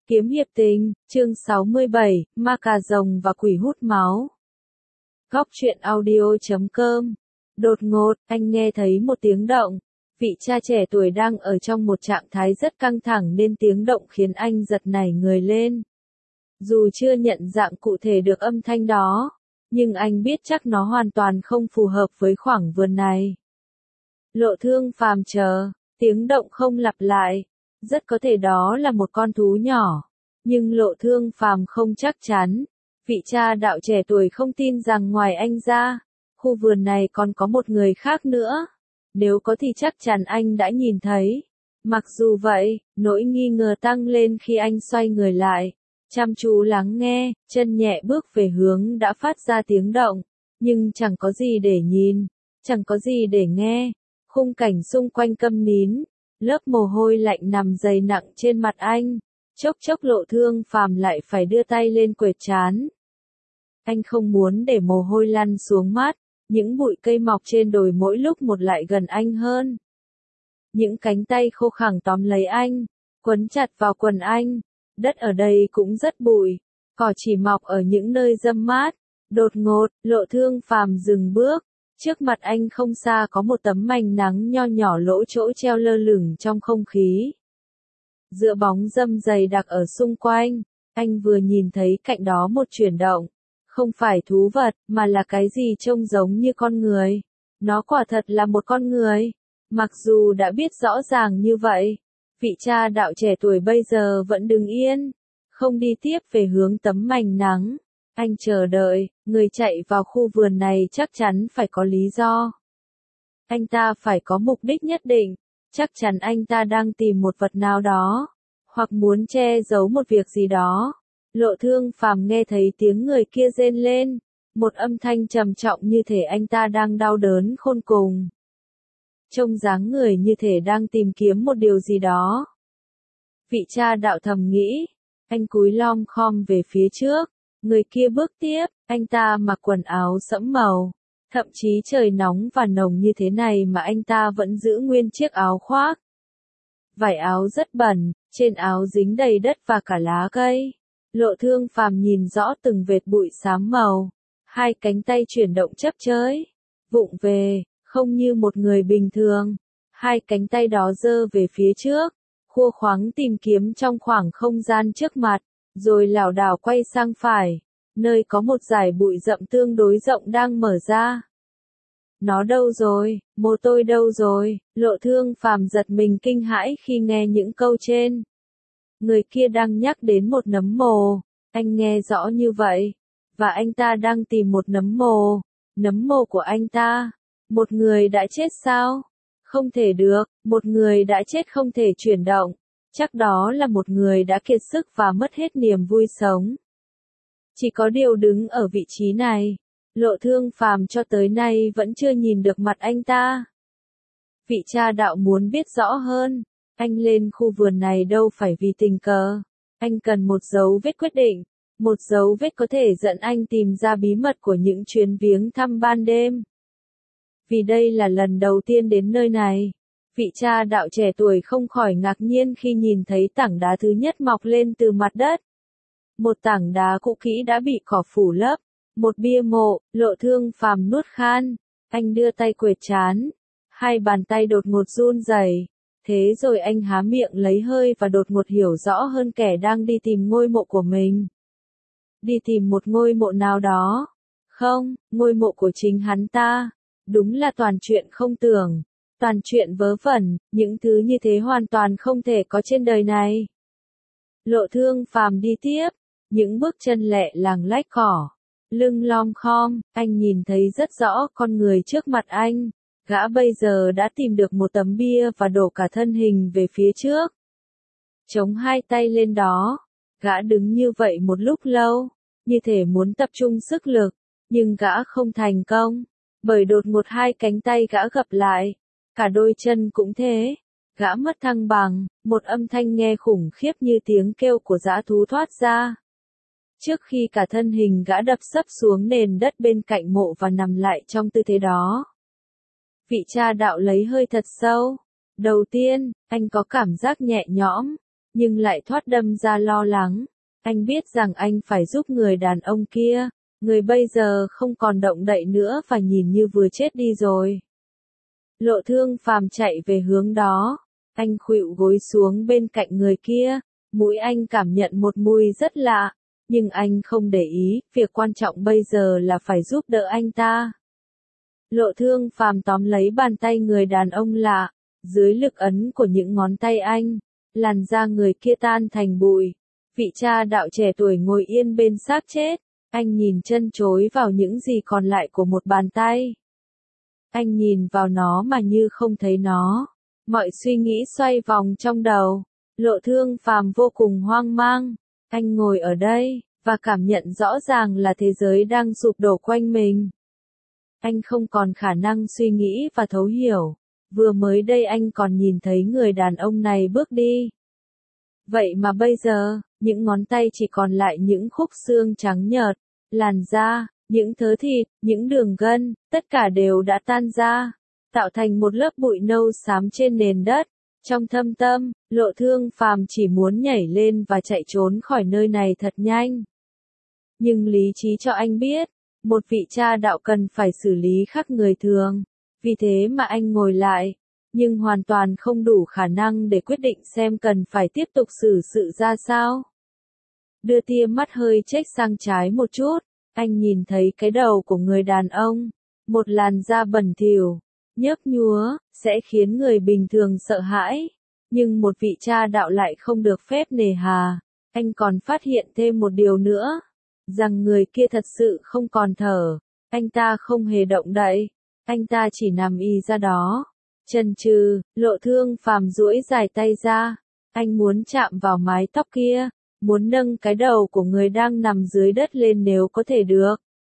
Kiếm hiệp tình, chương 67, ma cà rồng và quỷ hút máu. Góc truyện audio.com. Đột ngột, anh nghe thấy một tiếng động. Vị cha trẻ tuổi đang ở trong một trạng thái rất căng thẳng nên tiếng động khiến anh giật nảy người lên. Dù chưa nhận dạng cụ thể được âm thanh đó, nhưng anh biết chắc nó hoàn toàn không phù hợp với khoảng vườn này. Lộ Thương Phàm chờ, tiếng động không lặp lại. Rất có thể đó là một con thú nhỏ, nhưng Lộ Thương Phàm không chắc chắn. Vị cha đạo trẻ tuổi không tin rằng ngoài anh ra, khu vườn này còn có một người khác nữa. Nếu có thì chắc chắn anh đã nhìn thấy. Mặc dù vậy, nỗi nghi ngờ tăng lên khi anh xoay người lại, chăm chú lắng nghe, chân nhẹ bước về hướng đã phát ra tiếng động, nhưng chẳng có gì để nhìn, chẳng có gì để nghe. Khung cảnh xung quanh câm nín. Lớp mồ hôi lạnh nằm dày nặng trên mặt anh, chốc chốc Lộ Thương Phàm lại phải đưa tay lên quệt trán. Anh không muốn để mồ hôi lăn xuống mắt, những bụi cây mọc trên đồi mỗi lúc một lại gần anh hơn. Những cánh tay khô khẳng tóm lấy anh, quấn chặt vào quần anh, đất ở đây cũng rất bụi, cỏ chỉ mọc ở những nơi râm mát. Đột ngột, Lộ Thương Phàm dừng bước. Trước mặt anh không xa có một tấm mành nắng nho nhỏ lỗ chỗ treo lơ lửng trong không khí. Giữa bóng râm dày đặc ở xung quanh, anh vừa nhìn thấy cạnh đó một chuyển động. Không phải thú vật, mà là cái gì trông giống như con người. Nó quả thật là một con người. Mặc dù đã biết rõ ràng như vậy, vị cha đạo trẻ tuổi bây giờ vẫn đứng yên, không đi tiếp về hướng tấm mành nắng. Anh chờ đợi, người chạy vào khu vườn này chắc chắn phải có lý do. Anh ta phải có mục đích nhất định, chắc chắn anh ta đang tìm một vật nào đó, hoặc muốn che giấu một việc gì đó. Lộ Thương Phàm nghe thấy tiếng người kia rên lên, một âm thanh trầm trọng như thể anh ta đang đau đớn khôn cùng. Trông dáng người như thể đang tìm kiếm một điều gì đó. Vị cha đạo thầm nghĩ, anh cúi lom khom về phía trước. Người kia bước tiếp, anh ta mặc quần áo sẫm màu. Thậm chí trời nóng và nồng như thế này mà anh ta vẫn giữ nguyên chiếc áo khoác. Vải áo rất bẩn, trên áo dính đầy đất và cả lá cây. Lộ Thương Phàm nhìn rõ từng vệt bụi xám màu. Hai cánh tay chuyển động chớp chới, vụng về, không như một người bình thường. Hai cánh tay đó giơ về phía trước, khua khoắng tìm kiếm trong khoảng không gian trước mặt. Rồi lảo đảo quay sang phải, nơi có một dải bụi rậm tương đối rộng đang mở ra. Nó đâu rồi, mồ tôi đâu rồi? Lộ Thương Phàm giật mình kinh hãi khi nghe những câu trên. Người kia đang nhắc đến một nấm mồ, anh nghe rõ như vậy, và anh ta đang tìm một nấm mồ của anh ta. Một người đã chết sao? Không thể được, một người đã chết không thể chuyển động. Chắc đó là một người đã kiệt sức và mất hết niềm vui sống. Chỉ có điều đứng ở vị trí này, Lộ Thương Phàm cho tới nay vẫn chưa nhìn được mặt anh ta. Vị cha đạo muốn biết rõ hơn, anh lên khu vườn này đâu phải vì tình cờ. Anh cần một dấu vết quyết định, một dấu vết có thể dẫn anh tìm ra bí mật của những chuyến viếng thăm ban đêm. Vì đây là lần đầu tiên đến nơi này. Vị cha đạo trẻ tuổi không khỏi ngạc nhiên khi nhìn thấy tảng đá thứ nhất mọc lên từ mặt đất. Một tảng đá cũ kỹ đã bị cỏ phủ lấp. Một bia mộ. Lộ Thương Phàm nuốt khan. Anh đưa tay quệt trán. Hai bàn tay đột ngột run rẩy. Thế rồi anh há miệng lấy hơi và đột ngột hiểu rõ hơn kẻ đang đi tìm ngôi mộ của mình. Đi tìm một ngôi mộ nào đó. Không, ngôi mộ của chính hắn ta. Đúng là toàn chuyện không tưởng. Toàn chuyện vớ vẩn, những thứ như thế hoàn toàn không thể có trên đời này. Lộ Thương Phàm đi tiếp, những bước chân lẹ làng lách cỏ, lưng lom khom, anh nhìn thấy rất rõ con người trước mặt anh. Gã bây giờ đã tìm được một tấm bia và đổ cả thân hình về phía trước. Chống hai tay lên đó, gã đứng như vậy một lúc lâu, như thể muốn tập trung sức lực, nhưng gã không thành công, bởi đột ngột hai cánh tay gã gập lại. Cả đôi chân cũng thế, gã mất thăng bằng, một âm thanh nghe khủng khiếp như tiếng kêu của dã thú thoát ra. Trước khi cả thân hình gã đập sấp xuống nền đất bên cạnh mộ và nằm lại trong tư thế đó. Vị cha đạo lấy hơi thật sâu. Đầu tiên, anh có cảm giác nhẹ nhõm, nhưng lại thoát đâm ra lo lắng. Anh biết rằng anh phải giúp người đàn ông kia, người bây giờ không còn động đậy nữa và nhìn như vừa chết đi rồi. Lộ Thương Phàm chạy về hướng đó, anh khuỵu gối xuống bên cạnh người kia, mũi anh cảm nhận một mùi rất lạ, nhưng anh không để ý, việc quan trọng bây giờ là phải giúp đỡ anh ta. Lộ Thương Phàm tóm lấy bàn tay người đàn ông lạ, dưới lực ấn của những ngón tay anh, làn da người kia tan thành bụi. Vị cha đạo trẻ tuổi ngồi yên bên xác chết, anh nhìn chân chối vào những gì còn lại của một bàn tay. Anh nhìn vào nó mà như không thấy nó. Mọi suy nghĩ xoay vòng trong đầu. Lộ Thương Phàm vô cùng hoang mang. Anh ngồi ở đây, và cảm nhận rõ ràng là thế giới đang sụp đổ quanh mình. Anh không còn khả năng suy nghĩ và thấu hiểu. Vừa mới đây anh còn nhìn thấy người đàn ông này bước đi. Vậy mà bây giờ, những ngón tay chỉ còn lại những khúc xương trắng nhợt, làn da, những thớ thịt, những đường gân, tất cả đều đã tan ra, tạo thành một lớp bụi nâu xám trên nền đất. Trong thâm tâm, Lộ Thương Phàm chỉ muốn nhảy lên và chạy trốn khỏi nơi này thật nhanh. Nhưng lý trí cho anh biết, một vị cha đạo cần phải xử lý khác người thường, vì thế mà anh ngồi lại, nhưng hoàn toàn không đủ khả năng để quyết định xem cần phải tiếp tục xử sự ra sao. Đưa tia mắt hơi chếch sang trái một chút, anh nhìn thấy cái đầu của người đàn ông, một làn da bẩn thỉu, nhớp nhúa, sẽ khiến người bình thường sợ hãi, nhưng một vị cha đạo lại không được phép nề hà. Anh còn phát hiện thêm một điều nữa, rằng người kia thật sự không còn thở, anh ta không hề động đậy, anh ta chỉ nằm y ra đó. Chần chừ, Lộ Thương Phàm duỗi dài tay ra, anh muốn chạm vào mái tóc kia, muốn nâng cái đầu của người đang nằm dưới đất lên nếu có thể được.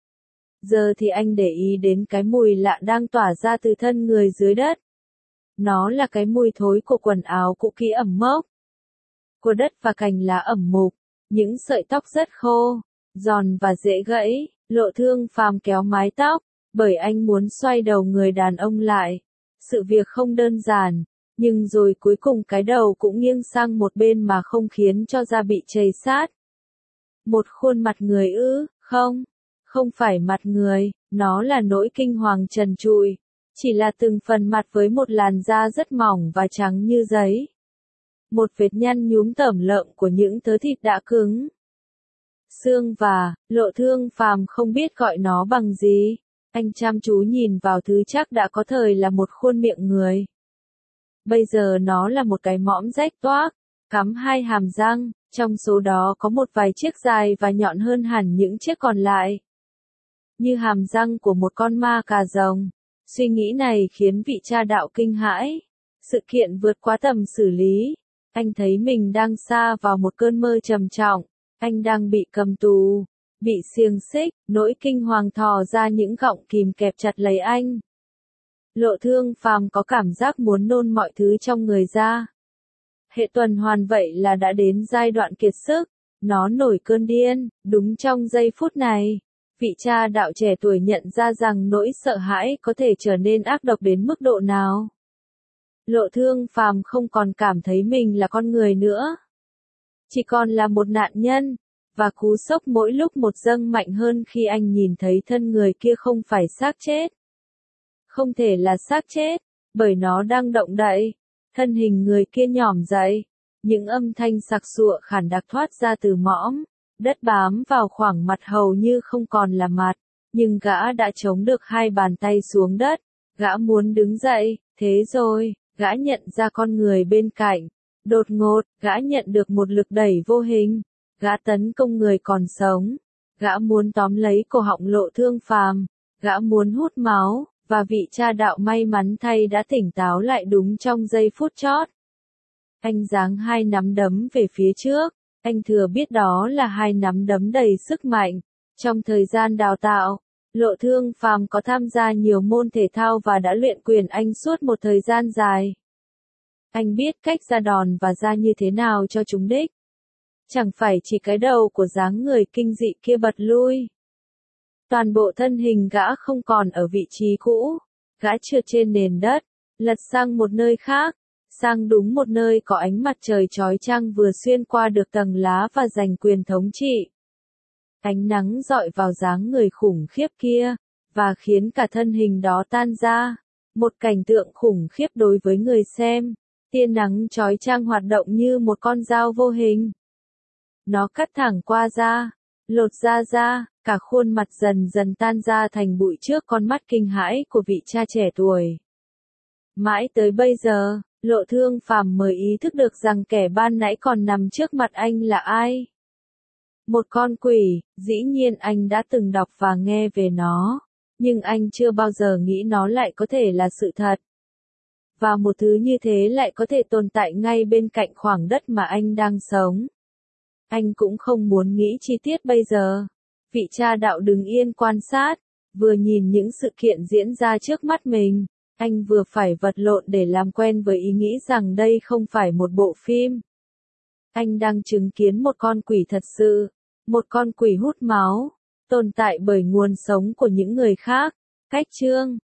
Giờ thì anh để ý đến cái mùi lạ đang tỏa ra từ thân người dưới đất. Nó là cái mùi thối của quần áo cũ kỹ ẩm mốc, của đất và cành lá ẩm mục, những sợi tóc rất khô, giòn và dễ gãy. Lộ Thương Phàm kéo mái tóc, bởi anh muốn xoay đầu người đàn ông lại. Sự việc không đơn giản, nhưng rồi cuối cùng cái đầu cũng nghiêng sang một bên mà không khiến cho da bị chầy sát. Một khuôn mặt người ư? Không, không phải mặt người, nó là nỗi kinh hoàng trần trụi, chỉ là từng phần mặt với một làn da rất mỏng và trắng như giấy. Một vệt nhăn nhúm tởm lợm của những thớ thịt đã cứng. Xương và, Lộ Thương Phàm không biết gọi nó bằng gì. Anh chăm chú nhìn vào thứ chắc đã có thời là một khuôn miệng người. Bây giờ nó là một cái mõm rách toác, cắm hai hàm răng, trong số đó có một vài chiếc dài và nhọn hơn hẳn những chiếc còn lại. Như hàm răng của một con ma cà rồng. Suy nghĩ này khiến vị cha đạo kinh hãi. Sự kiện vượt quá tầm xử lý. Anh thấy mình đang sa vào một cơn mơ trầm trọng. Anh đang bị cầm tù, bị xiềng xích, nỗi kinh hoàng thò ra những gọng kìm kẹp chặt lấy anh. Lộ Thương Phàm có cảm giác muốn nôn mọi thứ trong người ra. Hệ tuần hoàn vậy là đã đến giai đoạn kiệt sức, nó nổi cơn điên. Đúng trong giây phút này, vị cha đạo trẻ tuổi nhận ra rằng nỗi sợ hãi có thể trở nên ác độc đến mức độ nào. Lộ Thương Phàm không còn cảm thấy mình là con người nữa, chỉ còn là một nạn nhân, và cú sốc mỗi lúc một dâng mạnh hơn khi anh nhìn thấy thân người kia không phải xác chết. Không thể là xác chết, bởi nó đang động đậy. Thân hình người kia nhỏm dậy, những âm thanh sặc sụa khản đặc thoát ra từ mõm, đất bám vào khoảng mặt hầu như không còn là mặt, nhưng gã đã chống được hai bàn tay xuống đất, gã muốn đứng dậy, thế rồi, gã nhận ra con người bên cạnh. Đột ngột, gã nhận được một lực đẩy vô hình, gã tấn công người còn sống, gã muốn tóm lấy cổ họng Lộ Thương Phàm, gã muốn hút máu, và vị cha đạo may mắn thay đã tỉnh táo lại đúng trong giây phút chót. Anh giáng hai nắm đấm về phía trước, anh thừa biết đó là hai nắm đấm đầy sức mạnh. Trong thời gian đào tạo, Lộ Thương Phàm có tham gia nhiều môn thể thao và đã luyện quyền Anh suốt một thời gian dài. Anh biết cách ra đòn và ra như thế nào cho trúng đích. Chẳng phải chỉ cái đầu của dáng người kinh dị kia bật lui. Toàn bộ thân hình gã không còn ở vị trí cũ. Gã trượt trên nền đất, lật sang một nơi khác. sang đúng một nơi có ánh mặt trời chói chang vừa xuyên qua được tầng lá và giành quyền thống trị. Ánh nắng rọi vào dáng người khủng khiếp kia, và khiến cả thân hình đó tan ra. Một cảnh tượng khủng khiếp đối với người xem. Tia nắng chói chang hoạt động như một con dao vô hình. Nó cắt thẳng qua da, lột da ra, cả khuôn mặt dần dần tan ra thành bụi trước con mắt kinh hãi của vị cha trẻ tuổi. Mãi tới bây giờ, Lộ Thương Phàm mới ý thức được rằng kẻ ban nãy còn nằm trước mặt anh là ai. Một con quỷ, dĩ nhiên anh đã từng đọc và nghe về nó, nhưng anh chưa bao giờ nghĩ nó lại có thể là sự thật. Và một thứ như thế lại có thể tồn tại ngay bên cạnh khoảng đất mà anh đang sống. Anh cũng không muốn nghĩ chi tiết bây giờ. Vị cha đạo đứng yên quan sát, vừa nhìn những sự kiện diễn ra trước mắt mình, anh vừa phải vật lộn để làm quen với ý nghĩ rằng đây không phải một bộ phim. Anh đang chứng kiến một con quỷ thật sự, một con quỷ hút máu, tồn tại bởi nguồn sống của những người khác. Cách chương